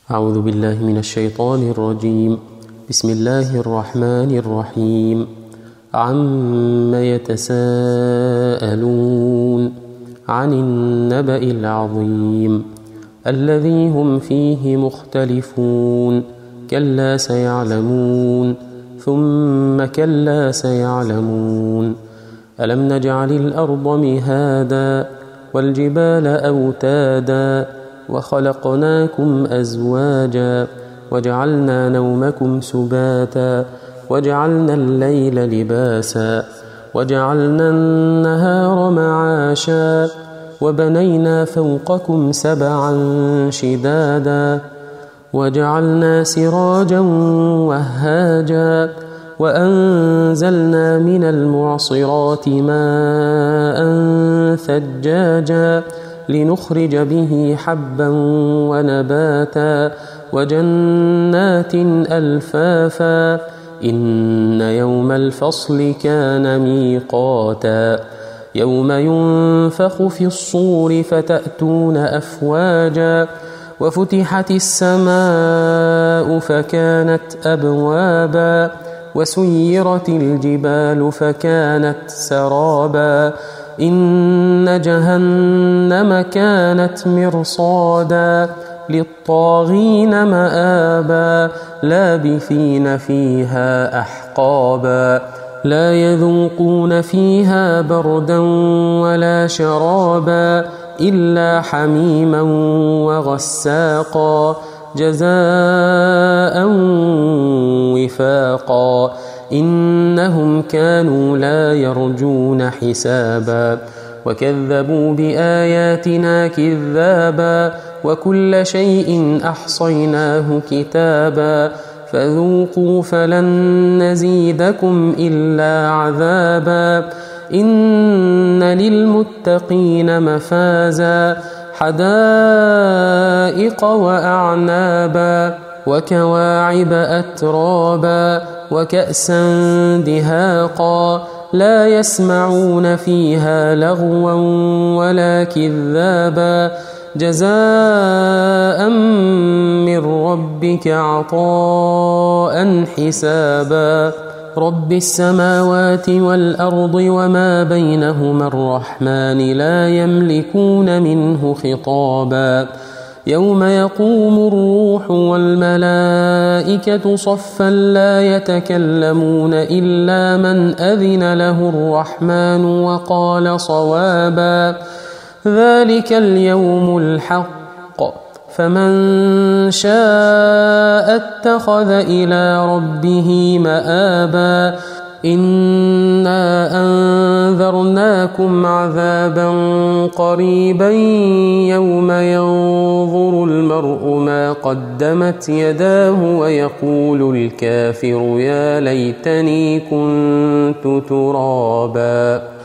أعوذ بالله من الشيطان الرجيم. بسم الله الرحمن الرحيم. عم يتساءلون عن النبأ العظيم الذي هم فيه مختلفون كلا سيعلمون ثم كلا سيعلمون. ألم نجعل الأرض مهادا والجبال أوتادا وخلقناكم أزواجا وجعلنا نومكم سباتا وجعلنا الليل لباسا وجعلنا النهار معاشا وبنينا فوقكم سبعا شدادا وجعلنا سراجا وهاجا وأنزلنا من المعصرات ماء ثجاجا لنخرج به حبا ونباتا وجنات ألفافا إن يوم الفصل كان ميقاتا يوم ينفخ في الصور فتأتون أفواجا وفتحت السماء فكانت أبوابا وسيرت الجبال فكانت سرابا إن جهنم كانت مرصادا للطاغين مآبا لابثين فيها أحقابا لا يذوقون فيها بردا ولا شرابا إلا حميما وغساقا جزاء وفاقا إنهم كانوا لا يرجون حسابا وكذبوا بآياتنا كذابا وكل شيء أحصيناه كتابا فذوقوا فلن نزيدكم إلا عذابا إن للمتقين مفازا حدائق وأعنابا وكواعب أترابا وكأسا دهاقا لا يسمعون فيها لغوا ولا كذابا جزاء من ربك عطاء حسابا رب السماوات والأرض وما بينهما الرحمن لا يملكون منه خطابا يوم يقوم الروح والملائكة صفا لا يتكلمون إلا من أذن له الرحمن وقال صوابا ذلك اليوم الحق فمن شاء اتخذ إلى ربه مآبا إنا أنذرناكم عذابا قريبا يوم ينظر المرء ما قدمت يداه ويقول الكافر يا ليتني كنت ترابا.